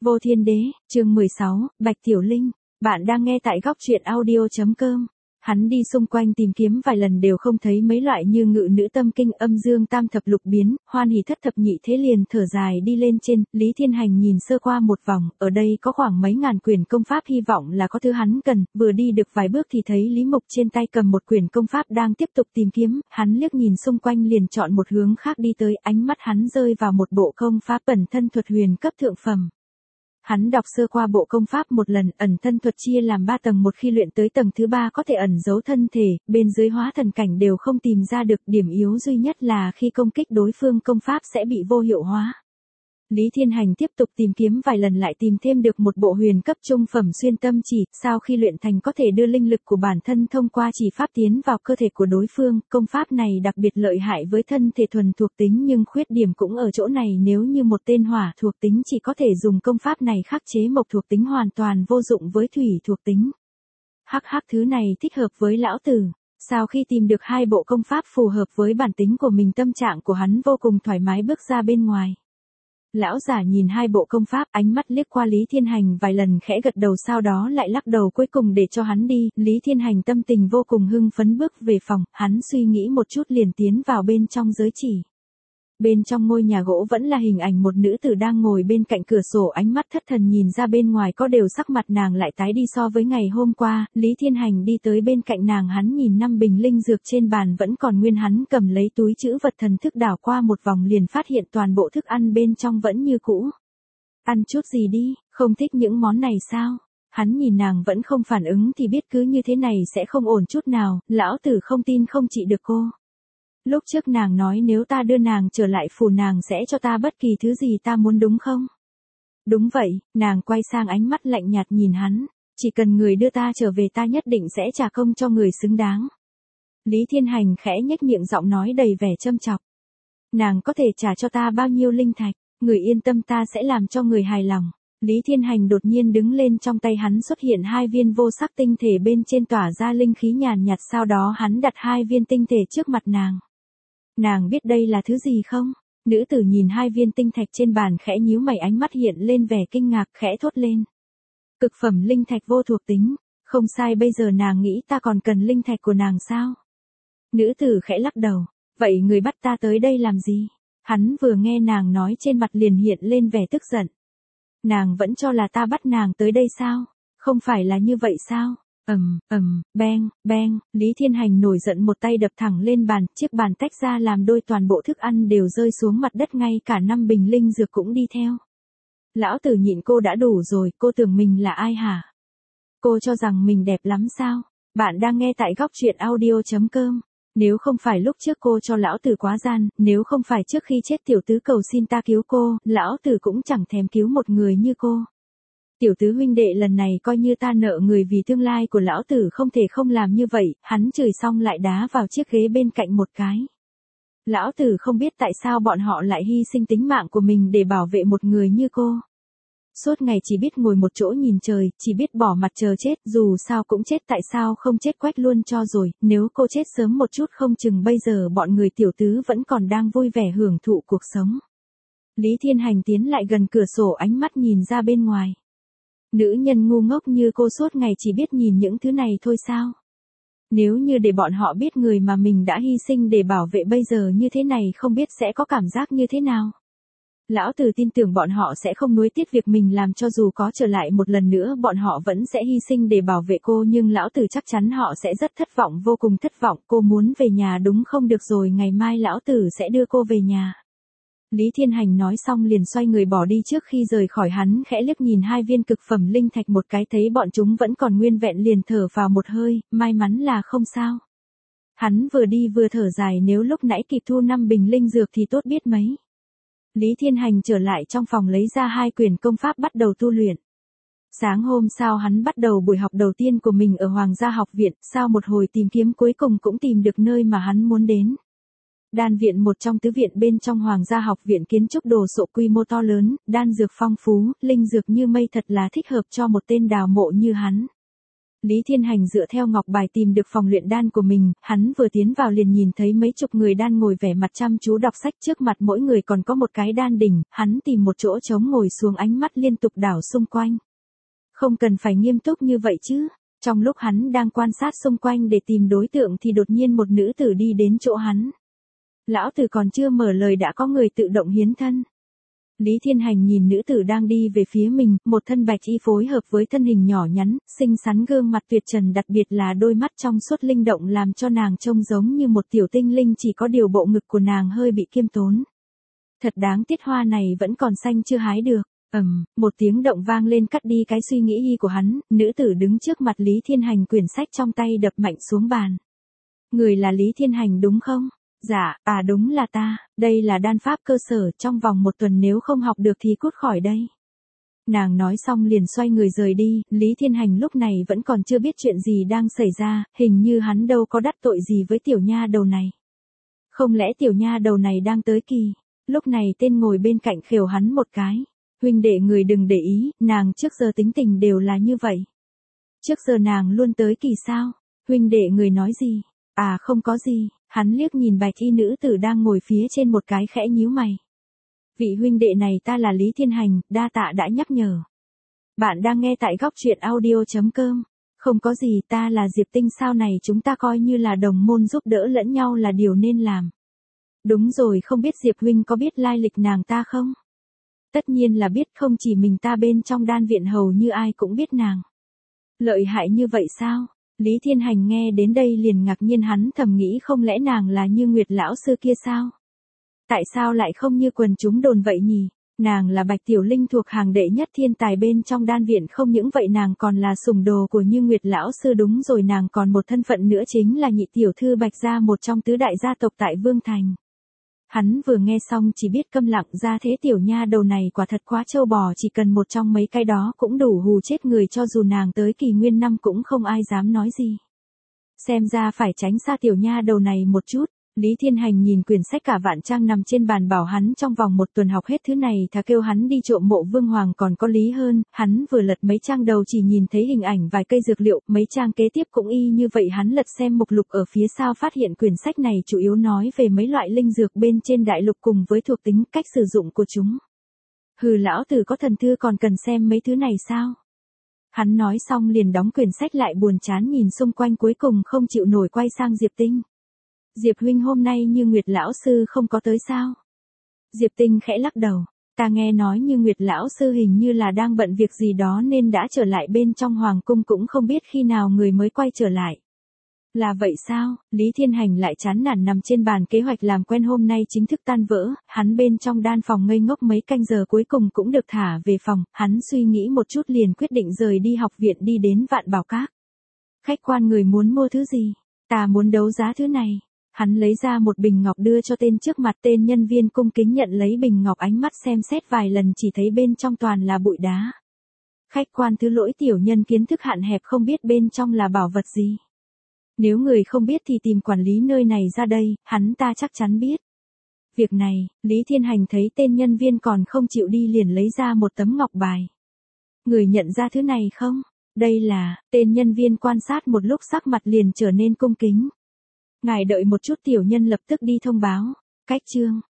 Vô Thiên Đế, chương 16, Bạch Tiểu Linh. Bạn đang nghe tại góc truyện audio.com. Hắn đi xung quanh tìm kiếm vài lần đều không thấy mấy loại như ngự nữ tâm kinh, âm dương tam thập lục biến, hoan hỷ thất thập nhị thế, liền thở dài đi lên trên. Lý Thiên Hành nhìn sơ qua một vòng, ở đây có khoảng mấy ngàn quyển công pháp, hy vọng là có thứ hắn cần. Vừa đi được vài bước thì thấy Lý Mục trên tay cầm một quyển công pháp đang tiếp tục tìm kiếm, hắn liếc nhìn xung quanh liền chọn một hướng khác đi tới, ánh mắt hắn rơi vào một bộ công pháp ẩn thân thuật huyền cấp thượng phẩm. Hắn đọc sơ qua bộ công pháp một lần, ẩn thân thuật chia làm 3 tầng, một khi luyện tới tầng thứ 3 có thể ẩn giấu thân thể, bên dưới hóa thần cảnh đều không tìm ra được, điểm yếu duy nhất là khi công kích đối phương công pháp sẽ bị vô hiệu hóa. Lý Thiên Hành tiếp tục tìm kiếm vài lần lại tìm thêm được một bộ huyền cấp trung phẩm xuyên tâm chỉ, sau khi luyện thành có thể đưa linh lực của bản thân thông qua chỉ pháp tiến vào cơ thể của đối phương, công pháp này đặc biệt lợi hại với thân thể thuần thuộc tính, nhưng khuyết điểm cũng ở chỗ này, nếu như một tên hỏa thuộc tính chỉ có thể dùng công pháp này khắc chế mộc thuộc tính, hoàn toàn vô dụng với thủy thuộc tính. Hắc thứ này thích hợp với lão tử. Sau khi tìm được 2 bộ công pháp phù hợp với bản tính của mình, tâm trạng của hắn vô cùng thoải mái bước ra bên ngoài. Lão giả nhìn 2 bộ công pháp, ánh mắt liếc qua Lý Thiên Hành vài lần, khẽ gật đầu, sau đó lại lắc đầu, cuối cùng để cho hắn đi. Lý Thiên Hành tâm tình vô cùng hưng phấn bước về phòng, hắn suy nghĩ một chút liền tiến vào bên trong giới chỉ. Bên trong ngôi nhà gỗ vẫn là hình ảnh một nữ tử đang ngồi bên cạnh cửa sổ, ánh mắt thất thần nhìn ra bên ngoài, có điều sắc mặt nàng lại tái đi so với ngày hôm qua. Lý Thiên Hành đi tới bên cạnh nàng, hắn nhìn 5 bình linh dược trên bàn vẫn còn nguyên, hắn cầm lấy túi trữ vật thần thức đảo qua một vòng liền phát hiện toàn bộ thức ăn bên trong vẫn như cũ. Ăn chút gì đi, không thích những món này sao? Hắn nhìn nàng vẫn không phản ứng thì biết cứ như thế này sẽ không ổn chút nào, lão tử không tin không trị được cô. Lúc trước nàng nói nếu ta đưa nàng trở lại phủ nàng sẽ cho ta bất kỳ thứ gì ta muốn, đúng không? Đúng vậy, nàng quay sang, ánh mắt lạnh nhạt nhìn hắn, chỉ cần người đưa ta trở về ta nhất định sẽ trả công cho người xứng đáng. Lý Thiên Hành khẽ nhếch miệng, giọng nói đầy vẻ châm chọc. Nàng có thể trả cho ta bao nhiêu linh thạch, người yên tâm, ta sẽ làm cho người hài lòng. Lý Thiên Hành đột nhiên đứng lên, trong tay hắn xuất hiện 2 viên vô sắc tinh thể, bên trên tỏa ra linh khí nhàn nhạt, sau đó hắn đặt 2 viên tinh thể trước mặt nàng. Nàng biết đây là thứ gì không? Nữ tử nhìn 2 viên tinh thạch trên bàn khẽ nhíu mày, ánh mắt hiện lên vẻ kinh ngạc, khẽ thốt lên. Cực phẩm linh thạch vô thuộc tính, không sai, bây giờ nàng nghĩ ta còn cần linh thạch của nàng sao? Nữ tử khẽ lắc đầu, vậy người bắt ta tới đây làm gì? Hắn vừa nghe nàng nói trên mặt liền hiện lên vẻ tức giận. Nàng vẫn cho là ta bắt nàng tới đây sao? Không phải là như vậy sao? Beng, Lý Thiên Hành nổi giận, một tay đập thẳng lên bàn, chiếc bàn tách ra làm đôi, toàn bộ thức ăn đều rơi xuống mặt đất, ngay cả 5 bình linh dược cũng đi theo. Lão tử nhịn cô đã đủ rồi, cô tưởng mình là ai hả? Cô cho rằng mình đẹp lắm sao? Bạn đang nghe tại góc truyện audio.com. Nếu không phải lúc trước cô cho lão tử quá gian, nếu không phải trước khi chết tiểu tứ cầu xin ta cứu cô, lão tử cũng chẳng thèm cứu một người như cô. Tiểu tứ huynh đệ, lần này coi như ta nợ người, vì tương lai của lão tử không thể không làm như vậy. Hắn chửi xong lại đá vào chiếc ghế bên cạnh một cái. Lão tử không biết tại sao bọn họ lại hy sinh tính mạng của mình để bảo vệ một người như cô. Suốt ngày chỉ biết ngồi một chỗ nhìn trời, chỉ biết bỏ mặt chờ chết, dù sao cũng chết, tại sao không chết quách luôn cho rồi, nếu cô chết sớm một chút không chừng bây giờ bọn người tiểu tứ vẫn còn đang vui vẻ hưởng thụ cuộc sống. Lý Thiên Hành tiến lại gần cửa sổ, ánh mắt nhìn ra bên ngoài. Nữ nhân ngu ngốc như cô suốt ngày chỉ biết nhìn những thứ này thôi sao? Nếu như để bọn họ biết người mà mình đã hy sinh để bảo vệ bây giờ như thế này, không biết sẽ có cảm giác như thế nào? Lão tử tin tưởng bọn họ sẽ không nuối tiếc việc mình làm, cho dù có trở lại một lần nữa bọn họ vẫn sẽ hy sinh để bảo vệ cô, nhưng lão tử chắc chắn họ sẽ rất thất vọng, vô cùng thất vọng. Cô muốn về nhà đúng không? Được rồi, ngày mai lão tử sẽ đưa cô về nhà. Lý Thiên Hành nói xong liền xoay người bỏ đi, trước khi rời khỏi hắn khẽ liếc nhìn 2 viên cực phẩm linh thạch một cái, thấy bọn chúng vẫn còn nguyên vẹn liền thở vào một hơi, may mắn là không sao. Hắn vừa đi vừa thở dài, nếu lúc nãy kịp thu 5 bình linh dược thì tốt biết mấy. Lý Thiên Hành trở lại trong phòng lấy ra 2 quyển công pháp bắt đầu tu luyện. Sáng hôm sau hắn bắt đầu buổi học đầu tiên của mình ở Hoàng gia học viện, sau một hồi tìm kiếm cuối cùng cũng tìm được nơi mà hắn muốn đến. Đan viện, một trong tứ viện bên trong Hoàng gia học viện, kiến trúc đồ sộ quy mô to lớn, đan dược phong phú, linh dược như mây, thật là thích hợp cho một tên đào mộ như hắn. Lý Thiên Hành dựa theo ngọc bài tìm được phòng luyện đan của mình, hắn vừa tiến vào liền nhìn thấy mấy chục người đan ngồi vẻ mặt chăm chú đọc sách, trước mặt mỗi người còn có một cái đan đỉnh, hắn tìm một chỗ trống ngồi xuống, ánh mắt liên tục đảo xung quanh. Không cần phải nghiêm túc như vậy chứ. Trong lúc hắn đang quan sát xung quanh để tìm đối tượng thì đột nhiên một nữ tử đi đến chỗ hắn. Lão tử còn chưa mở lời đã có người tự động hiến thân. Lý Thiên Hành nhìn nữ tử đang đi về phía mình, một thân bạch y phối hợp với thân hình nhỏ nhắn, xinh xắn, gương mặt tuyệt trần, đặc biệt là đôi mắt trong suốt linh động làm cho nàng trông giống như một tiểu tinh linh, chỉ có điều bộ ngực của nàng hơi bị khiêm tốn. Thật đáng tiếc hoa này vẫn còn xanh chưa hái được. Một tiếng động vang lên cắt đi cái suy nghĩ của hắn, nữ tử đứng trước mặt Lý Thiên Hành, quyển sách trong tay đập mạnh xuống bàn. Người là Lý Thiên Hành đúng không? Dạ, đúng là ta, đây là đan pháp cơ sở, trong vòng 1 tuần nếu không học được thì cút khỏi đây. Nàng nói xong liền xoay người rời đi, Lý Thiên Hành lúc này vẫn còn chưa biết chuyện gì đang xảy ra, hình như hắn đâu có đắc tội gì với tiểu nha đầu này. Không lẽ tiểu nha đầu này đang tới kỳ? Lúc này tên ngồi bên cạnh khều hắn một cái. Huynh đệ người đừng để ý, nàng trước giờ tính tình đều là như vậy. Trước giờ nàng luôn tới kỳ sao? Huynh đệ người nói gì? Không có gì. Hắn liếc nhìn bạch y nữ tử đang ngồi phía trên một cái, khẽ nhíu mày. Vị huynh đệ này ta là Lý Thiên Hành, đa tạ đã nhắc nhở. Bạn đang nghe tại góc truyện audio.com. Không có gì, ta là Diệp Tinh, sau này chúng ta coi như là đồng môn, giúp đỡ lẫn nhau là điều nên làm. Đúng rồi, không biết Diệp huynh có biết lai lịch nàng ta không? Tất nhiên là biết, không chỉ mình ta, bên trong đan viện hầu như ai cũng biết nàng. Lợi hại như vậy sao? Lý Thiên Hành nghe đến đây liền ngạc nhiên, hắn thầm nghĩ không lẽ nàng là như Nguyệt lão sư kia sao? Tại sao lại không như quần chúng đồn vậy nhỉ? Nàng là Bạch Tiểu Linh, thuộc hàng đệ nhất thiên tài bên trong đan viện, không những vậy nàng còn là sủng đồ của Như Nguyệt lão sư, đúng rồi, nàng còn một thân phận nữa, chính là nhị tiểu thư Bạch gia, một trong tứ đại gia tộc tại Vương Thành. Hắn vừa nghe xong chỉ biết câm lặng, ra thế tiểu nha đầu này quả thật quá trâu bò, chỉ cần một trong mấy cái đó cũng đủ hù chết người, cho dù nàng tới kỳ nguyên năm cũng không ai dám nói gì. Xem ra phải tránh xa tiểu nha đầu này một chút. Lý Thiên Hành nhìn quyển sách cả vạn trang nằm trên bàn, bảo hắn trong vòng 1 tuần học hết thứ này, thà kêu hắn đi trộm mộ Vương Hoàng còn có lý hơn. Hắn vừa lật mấy trang đầu chỉ nhìn thấy hình ảnh vài cây dược liệu, mấy trang kế tiếp cũng y như vậy. Hắn lật xem mục lục ở phía sau, phát hiện quyển sách này chủ yếu nói về mấy loại linh dược bên trên đại lục cùng với thuộc tính, cách sử dụng của chúng. Hừ, lão tử có thần thư còn cần xem mấy thứ này sao? Hắn nói xong liền đóng quyển sách lại, buồn chán nhìn xung quanh, cuối cùng không chịu nổi quay sang Diệp Tinh. Diệp huynh, hôm nay Như Nguyệt lão sư không có tới sao? Diệp Tinh khẽ lắc đầu. Ta nghe nói Như Nguyệt lão sư hình như là đang bận việc gì đó nên đã trở lại bên trong hoàng cung, cũng không biết khi nào người mới quay trở lại. Là vậy sao? Lý Thiên Hành lại chán nản nằm trên bàn, kế hoạch làm quen hôm nay chính thức tan vỡ, hắn bên trong đan phòng ngây ngốc mấy canh giờ cuối cùng cũng được thả về phòng, hắn suy nghĩ một chút liền quyết định rời đi học viện, đi đến Vạn Bảo Các. Khách quan, người muốn mua thứ gì? Ta muốn đấu giá thứ này. Hắn lấy ra một bình ngọc đưa cho tên trước mặt, tên nhân viên cung kính nhận lấy bình ngọc, ánh mắt xem xét vài lần chỉ thấy bên trong toàn là bụi đá. Khách quan thứ lỗi, tiểu nhân kiến thức hạn hẹp, không biết bên trong là bảo vật gì. Nếu người không biết thì tìm quản lý nơi này ra đây, hắn ta chắc chắn biết. Việc này, Lý Thiên Hành thấy tên nhân viên còn không chịu đi liền lấy ra một tấm ngọc bài. Người nhận ra thứ này không? Đây là, tên nhân viên quan sát một lúc sắc mặt liền trở nên cung kính. Ngài đợi một chút, tiểu nhân lập tức đi thông báo. Cách chương.